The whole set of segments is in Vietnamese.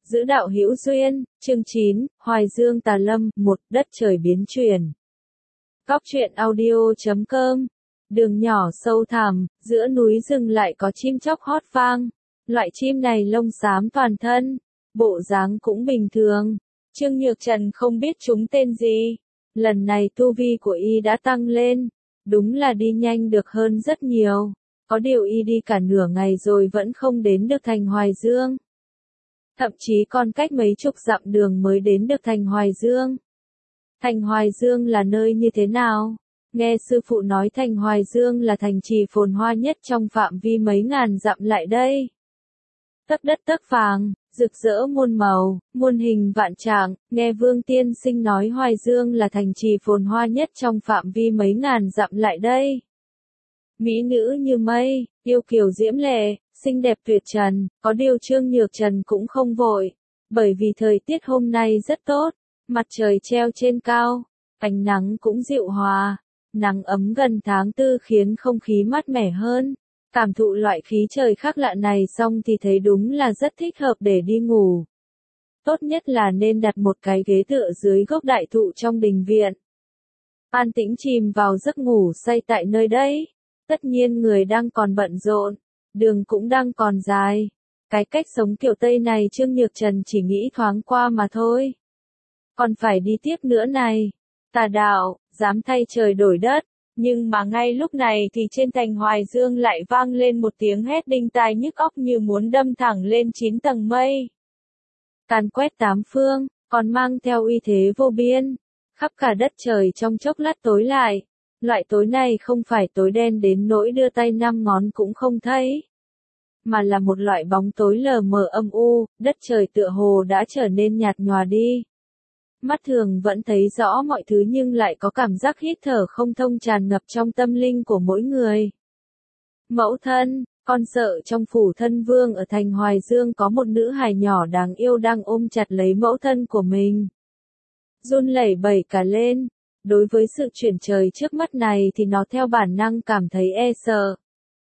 giữ đạo hữu duyên, chương 9, Hoài Dương Tà Lâm, một đất trời biến chuyển. Góc truyện audio.com. Đường nhỏ sâu thẳm, giữa núi rừng lại có chim chóc hót vang. Loại chim này lông xám toàn thân, bộ dáng cũng bình thường. Trương Nhược Trần không biết chúng tên gì. Lần này tu vi của y đã tăng lên, đúng là đi nhanh được hơn rất nhiều. Có điều y đi cả nửa ngày rồi vẫn không đến được thành Hoài Dương. Thậm chí còn cách mấy chục dặm đường mới đến được thành Hoài Dương. Thành Hoài Dương là nơi như thế nào? Nghe sư phụ nói thành Hoài Dương là thành trì phồn hoa nhất trong phạm vi mấy ngàn dặm lại đây. Tấc đất tấc vàng, rực rỡ muôn màu, muôn hình vạn trạng, nghe Vương Tiên Sinh nói Hoài Dương là thành trì phồn hoa nhất trong phạm vi mấy ngàn dặm lại đây. Mỹ nữ như mây, yêu kiều diễm lệ, xinh đẹp tuyệt trần, có điều Trương Nhược Trần cũng không vội, bởi vì thời tiết hôm nay rất tốt, mặt trời treo trên cao, ánh nắng cũng dịu hòa, nắng ấm gần tháng 4 khiến không khí mát mẻ hơn. Cảm thụ loại khí trời khác lạ này xong thì thấy đúng là rất thích hợp để đi ngủ. Tốt nhất là nên đặt một cái ghế tựa dưới gốc đại thụ trong đình viện. An tĩnh chìm vào giấc ngủ say tại nơi đây. Tất nhiên người đang còn bận rộn, đường cũng đang còn dài. Cái cách sống kiểu Tây này Trương Nhược Trần chỉ nghĩ thoáng qua mà thôi. Còn phải đi tiếp nữa này. Tà đạo, dám thay trời đổi đất. Nhưng mà ngay lúc này thì trên thành Hoài Dương lại vang lên một tiếng hét đinh tai nhức óc như muốn đâm thẳng lên 9 tầng mây. Càn quét tám phương, còn mang theo uy thế vô biên. Khắp cả đất trời trong chốc lát tối lại. Loại tối này không phải tối đen đến nỗi đưa tay 5 ngón cũng không thấy. Mà là một loại bóng tối lờ mờ âm u, đất trời tựa hồ đã trở nên nhạt nhòa đi. Mắt thường vẫn thấy rõ mọi thứ nhưng lại có cảm giác hít thở không thông tràn ngập trong tâm linh của mỗi người. Mẫu thân, con sợ trong phủ thân vương ở thành Hoài Dương có một nữ hài nhỏ đáng yêu đang ôm chặt lấy mẫu thân của mình. Run lẩy bẩy cả lên. Đối với sự chuyển trời trước mắt này thì nó theo bản năng cảm thấy e sợ.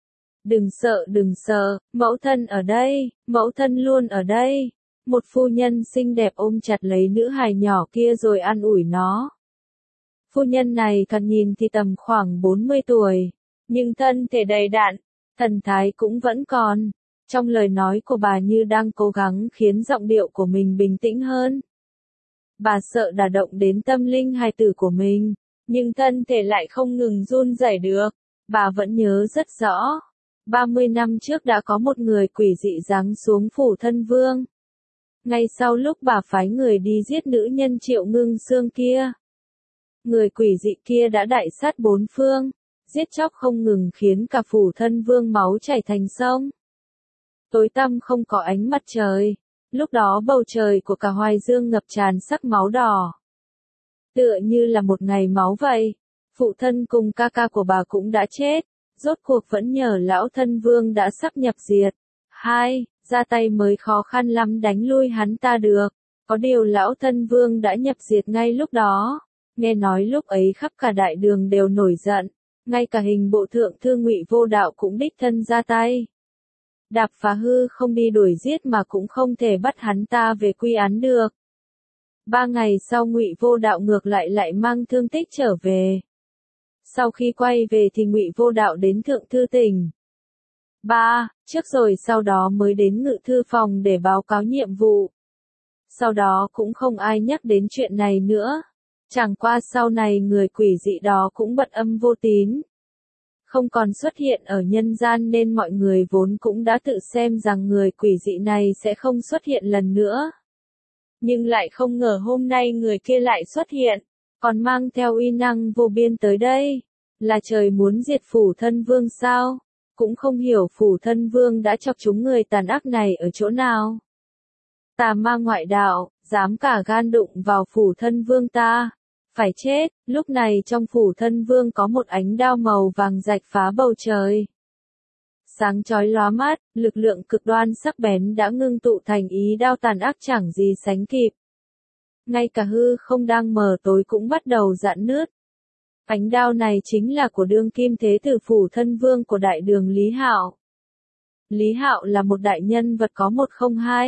Đừng sợ, mẫu thân ở đây, mẫu thân luôn ở đây. Một phu nhân xinh đẹp ôm chặt lấy nữ hài nhỏ kia rồi an ủi nó. Phu nhân này thoạt nhìn thì tầm khoảng 40 tuổi, nhưng thân thể đầy đặn, thần thái cũng vẫn còn. Trong lời nói của bà như đang cố gắng khiến giọng điệu của mình bình tĩnh hơn. Bà sợ đả động đến tâm linh hài tử của mình, nhưng thân thể lại không ngừng run rẩy được. Bà vẫn nhớ rất rõ. 30 năm trước đã có một người quỷ dị giáng xuống phủ thân vương. Ngay sau lúc bà phái người đi giết nữ nhân Triệu Ngưng Xương kia. Người quỷ dị kia đã đại sát bốn phương, giết chóc không ngừng khiến cả phủ thân vương máu chảy thành sông. Tối tăm không có ánh mặt trời. Lúc đó bầu trời của cả Hoài Dương ngập tràn sắc máu đỏ. Tựa như là một ngày máu vậy. Phụ thân cùng ca ca của bà cũng đã chết. Rốt cuộc vẫn nhờ lão thân vương đã sắp nhập diệt. Ra tay mới khó khăn lắm đánh lui hắn ta được. Có điều lão thân vương đã nhập diệt ngay lúc đó. Nghe nói lúc ấy khắp cả đại đường đều nổi giận. Ngay cả hình bộ thượng thư Ngụy Vô Đạo cũng đích thân ra tay. Đạp phá hư không đi đuổi giết mà cũng không thể bắt hắn ta về quy án được. 3 ngày sau Ngụy Vô Đạo ngược lại mang thương tích trở về. Sau khi quay về thì Ngụy Vô Đạo đến thượng thư tỉnh. Trước rồi sau đó mới đến ngự thư phòng để báo cáo nhiệm vụ. Sau đó cũng không ai nhắc đến chuyện này nữa. Chẳng qua sau này người quỷ dị đó cũng bật âm vô tín. Không còn xuất hiện ở nhân gian nên mọi người vốn cũng đã tự xem rằng người quỷ dị này sẽ không xuất hiện lần nữa. Nhưng lại không ngờ hôm nay người kia lại xuất hiện, còn mang theo uy năng vô biên tới đây. Là trời muốn diệt phủ thân vương sao? Cũng không hiểu phủ thân vương đã chọc chúng người tàn ác này ở chỗ nào. Tà ma ngoại đạo, dám cả gan đụng vào phủ thân vương ta. Phải chết, lúc này trong phủ thân vương có một ánh đao màu vàng rạch phá bầu trời. Sáng chói lóa mắt, lực lượng cực đoan sắc bén đã ngưng tụ thành ý đao tàn ác chẳng gì sánh kịp. Ngay cả hư không đang mờ tối cũng bắt đầu rạn nứt. Ánh đao này chính là của đương kim thế tử phủ thân vương của đại đường Lý Hạo. Lý Hạo là một đại nhân vật có 102.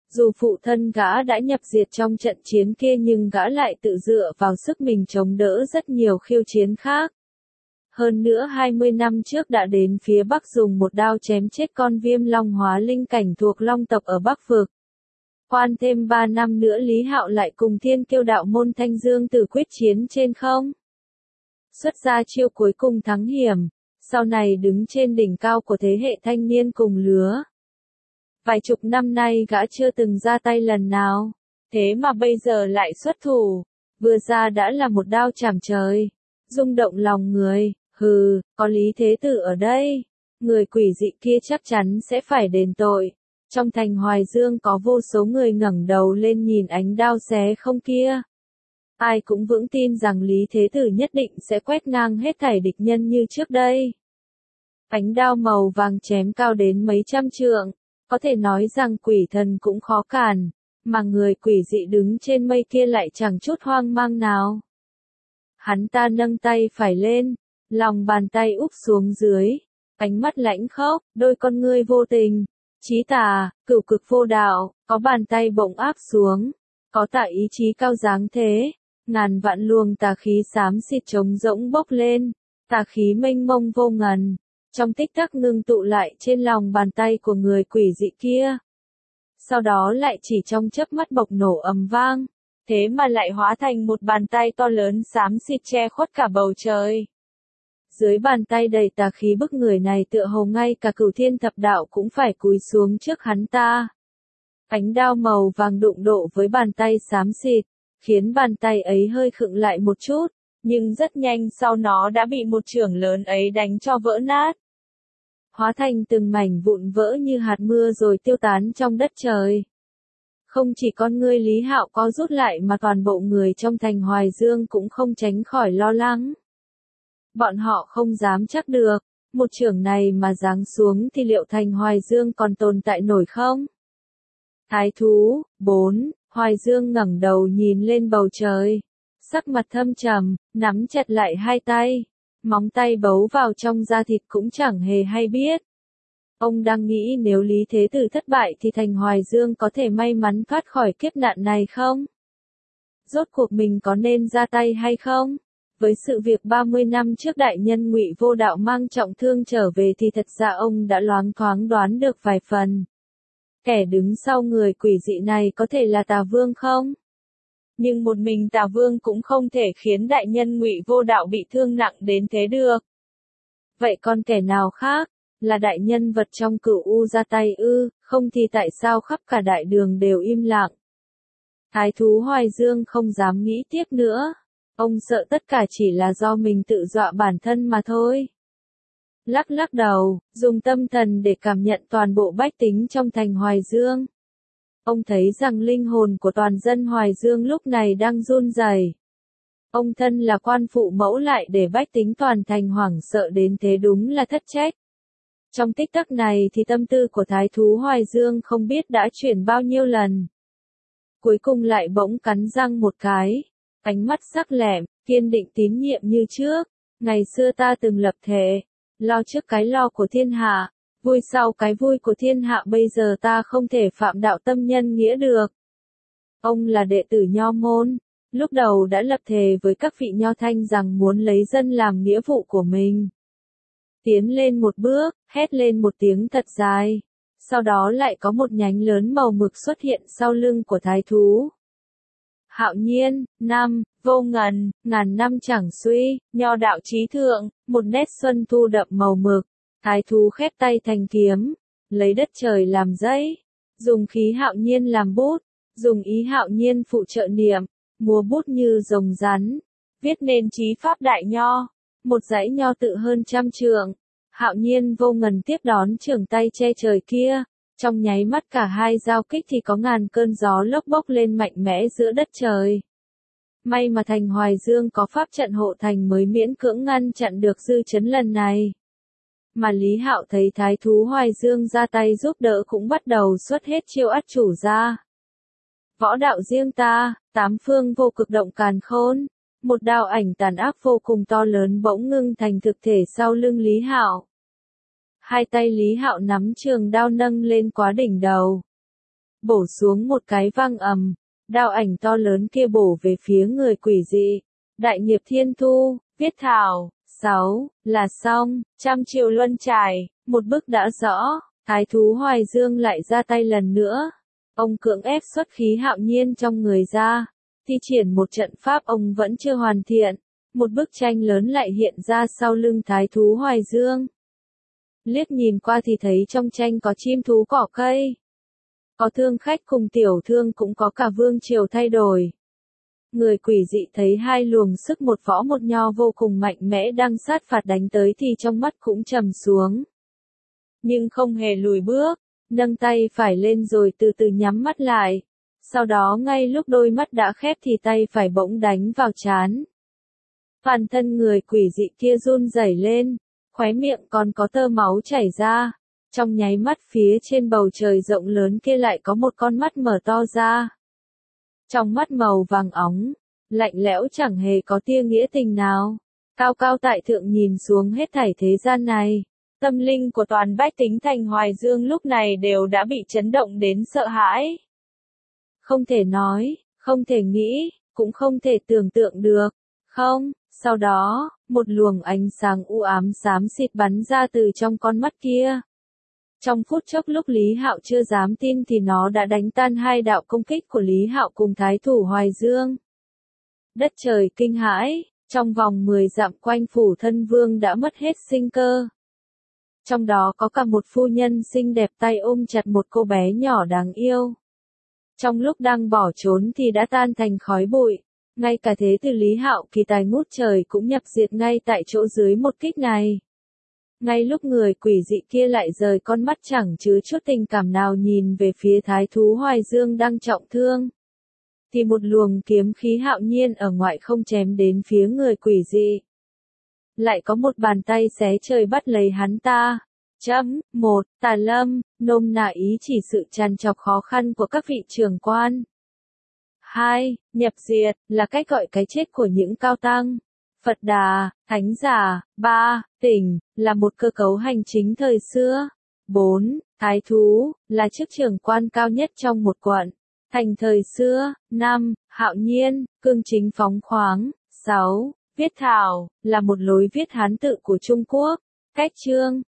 Dù phụ thân gã đã nhập diệt trong trận chiến kia nhưng gã lại tự dựa vào sức mình chống đỡ rất nhiều khiêu chiến khác. Hơn nữa 20 năm trước đã đến phía Bắc dùng một đao chém chết con Viêm Long hóa linh cảnh thuộc Long tộc ở Bắc Vực. Quan thêm 3 năm nữa Lý Hạo lại cùng Thiên Kiêu đạo môn Thanh Dương Tử quyết chiến trên không. Xuất ra chiêu cuối cùng thắng hiểm, sau này đứng trên đỉnh cao của thế hệ thanh niên cùng lứa. Vài chục năm nay gã chưa từng ra tay lần nào, thế mà bây giờ lại xuất thủ, vừa ra đã là một đao chảm trời, rung động lòng người. Hừ, có Lý Thế Tử ở đây, người quỷ dị kia chắc chắn sẽ phải đền tội. Trong thành Hoài Dương có vô số người ngẩng đầu lên nhìn ánh đao xé không kia. Ai cũng vững tin rằng Lý Thế Tử nhất định sẽ quét ngang hết thảy địch nhân như trước đây. Ánh đao màu vàng chém cao đến mấy trăm trượng, có thể nói rằng quỷ thần cũng khó cản, mà người quỷ dị đứng trên mây kia lại chẳng chút hoang mang nào. Hắn ta nâng tay phải lên, lòng bàn tay úp xuống dưới, ánh mắt lãnh khốc, đôi con ngươi vô tình, chí tà, cửu cực vô đạo, có bàn tay bỗng áp xuống, có tà ý chí cao dáng thế, ngàn vạn luồng tà khí xám xịt trống rỗng bốc lên, tà khí mênh mông vô ngần, trong tích tắc ngưng tụ lại trên lòng bàn tay của người quỷ dị kia. Sau đó lại chỉ trong chớp mắt bộc nổ ầm vang, thế mà lại hóa thành một bàn tay to lớn xám xịt che khuất cả bầu trời. Dưới bàn tay đầy tà khí bức người này tựa hồ ngay cả Cửu Thiên Thập Đạo cũng phải cúi xuống trước hắn ta. Ánh đao màu vàng đụng độ với bàn tay xám xịt, khiến bàn tay ấy hơi khựng lại một chút, nhưng rất nhanh sau nó đã bị một chưởng lớn ấy đánh cho vỡ nát. Hóa thành từng mảnh vụn vỡ như hạt mưa rồi tiêu tán trong đất trời. Không chỉ con ngươi Lý Hạo có rút lại mà toàn bộ người trong thành Hoài Dương cũng không tránh khỏi lo lắng. Bọn họ không dám chắc được, một chưởng này mà giáng xuống thì liệu thành Hoài Dương còn tồn tại nổi không? Thái thú, 4, Hoài Dương ngẩng đầu nhìn lên bầu trời. Sắc mặt thâm trầm, nắm chặt lại hai tay. Móng tay bấu vào trong da thịt cũng chẳng hề hay biết. Ông đang nghĩ nếu Lý Thế Tử thất bại thì thành Hoài Dương có thể may mắn thoát khỏi kiếp nạn này không? Rốt cuộc mình có nên ra tay hay không? Với sự việc 30 năm trước đại nhân Ngụy Vô Đạo mang trọng thương trở về thì thật ra ông đã loáng thoáng đoán được vài phần. Kẻ đứng sau người quỷ dị này có thể là Tà Vương không? Nhưng một mình Tà Vương cũng không thể khiến đại nhân Ngụy Vô Đạo bị thương nặng đến thế được. Vậy còn kẻ nào khác? Là đại nhân vật trong Cửu U ra tay ư? Không thì tại sao khắp cả đại đường đều im lặng? Thái thú Hoài Dương không dám nghĩ tiếp nữa. Ông sợ tất cả chỉ là do mình tự dọa bản thân mà thôi. Lắc lắc đầu, dùng tâm thần để cảm nhận toàn bộ bách tính trong thành Hoài Dương. Ông thấy rằng linh hồn của toàn dân Hoài Dương lúc này đang run rẩy. Ông thân là quan phụ mẫu lại để bách tính toàn thành hoảng sợ đến thế đúng là thất trách. Trong tích tắc này thì tâm tư của Thái thú Hoài Dương không biết đã chuyển bao nhiêu lần. Cuối cùng lại bỗng cắn răng một cái. Ánh mắt sắc lẻm, kiên định tín nhiệm như trước. Ngày xưa ta từng lập thệ, lo trước cái lo của thiên hạ, vui sau cái vui của thiên hạ, bây giờ ta không thể phạm đạo tâm nhân nghĩa được. Ông là đệ tử Nho môn, lúc đầu đã lập thề với các vị Nho Thanh rằng muốn lấy dân làm nghĩa vụ của mình. Tiến lên một bước, hét lên một tiếng thật dài. Sau đó lại có một nhánh lớn màu mực xuất hiện sau lưng của thái thú. Hạo nhiên, năm, vô ngần, ngàn năm chẳng suy, Nho đạo chí thượng, một nét xuân thu đậm màu mực. Thái thú khép tay thành kiếm, lấy đất trời làm dãy, dùng khí hạo nhiên làm bút, dùng ý hạo nhiên phụ trợ niệm, múa bút như rồng rắn, viết nên chí pháp đại nho, một dãy nho tự hơn trăm trượng. Hạo nhiên vô ngần tiếp đón trường tay che trời kia, trong nháy mắt cả hai giao kích thì có ngàn cơn gió lốc bốc lên mạnh mẽ giữa đất trời. May mà thành Hoài Dương có pháp trận hộ thành mới miễn cưỡng ngăn chặn được dư chấn lần này. Mà Lý Hạo thấy thái thú Hoài Dương ra tay giúp đỡ cũng bắt đầu xuất hết chiêu ắt chủ ra. Võ đạo riêng ta, tám phương vô cực động càn khôn, một đạo ảnh tàn ác vô cùng to lớn bỗng ngưng thành thực thể sau lưng Lý Hạo. Hai tay Lý Hạo nắm trường đao nâng lên quá đỉnh đầu. bổ xuống một cái vang ầm, đao ảnh to lớn kia bổ về phía người quỷ dị. Đại nghiệp thiên thu, viết thảo, 6, là xong, trăm triệu luân trải, một bước đã rõ, thái thú Hoài Dương lại ra tay lần nữa. Ông cưỡng ép xuất khí hạo nhiên trong người ra, thi triển một trận pháp ông vẫn chưa hoàn thiện, một bức tranh lớn lại hiện ra sau lưng thái thú Hoài Dương. Liếc nhìn qua thì thấy trong tranh có chim thú cỏ cây, có thương khách cùng tiểu thương cũng có cả vương triều thay đổi. Người quỷ dị thấy hai luồng sức một võ một nho vô cùng mạnh mẽ đang sát phạt đánh tới thì trong mắt cũng trầm xuống. Nhưng không hề lùi bước, nâng tay phải lên rồi từ từ nhắm mắt lại. Sau đó ngay lúc đôi mắt đã khép thì tay phải bỗng đánh vào trán. Toàn thân người quỷ dị kia run rẩy lên, khóe miệng còn có tơ máu chảy ra. Trong nháy mắt phía trên bầu trời rộng lớn kia lại có một con mắt mở to ra. Trong mắt màu vàng óng, lạnh lẽo chẳng hề có tia nghĩa tình nào. Cao cao tại thượng nhìn xuống hết thảy thế gian này. Tâm linh của toàn bách tính thành Hoài Dương lúc này đều đã bị chấn động đến sợ hãi. Không thể nói, không thể nghĩ, cũng không thể tưởng tượng được. Không, sau đó, một luồng ánh sáng u ám xám xịt bắn ra từ trong con mắt kia. Trong phút chốc lúc Lý Hạo chưa dám tin thì nó đã đánh tan hai đạo công kích của Lý Hạo cùng Thái thủ Hoài Dương. Đất trời kinh hãi, trong vòng 10 dặm quanh phủ thân vương đã mất hết sinh cơ. Trong đó có cả một phu nhân xinh đẹp tay ôm chặt một cô bé nhỏ đáng yêu. Trong lúc đang bỏ trốn thì đã tan thành khói bụi. Ngay cả thế tử Lý Hạo kỳ tài ngút trời cũng nhập diệt ngay tại chỗ dưới một kích này. Ngay lúc người quỷ dị kia lại rời con mắt chẳng chứa chút tình cảm nào nhìn về phía thái thú Hoài Dương đang trọng thương, thì một luồng kiếm khí hạo nhiên ở ngoại không chém đến phía người quỷ dị. Lại có một bàn tay xé trời bắt lấy hắn ta. Một, Tà Lâm, nôm na ý chỉ sự trằn trọc khó khăn của các vị trưởng quan. 2. Nhập diệt, là cách gọi cái chết của những cao tăng, Phật Đà, Thánh giả. 3. Tỉnh, là một cơ cấu hành chính thời xưa. 4. Thái thú, là chức trưởng quan cao nhất trong một quận, thành thời xưa. 5. Hạo nhiên, cương chính phóng khoáng. 6. Viết thảo, là một lối viết Hán tự của Trung Quốc. Cách chương,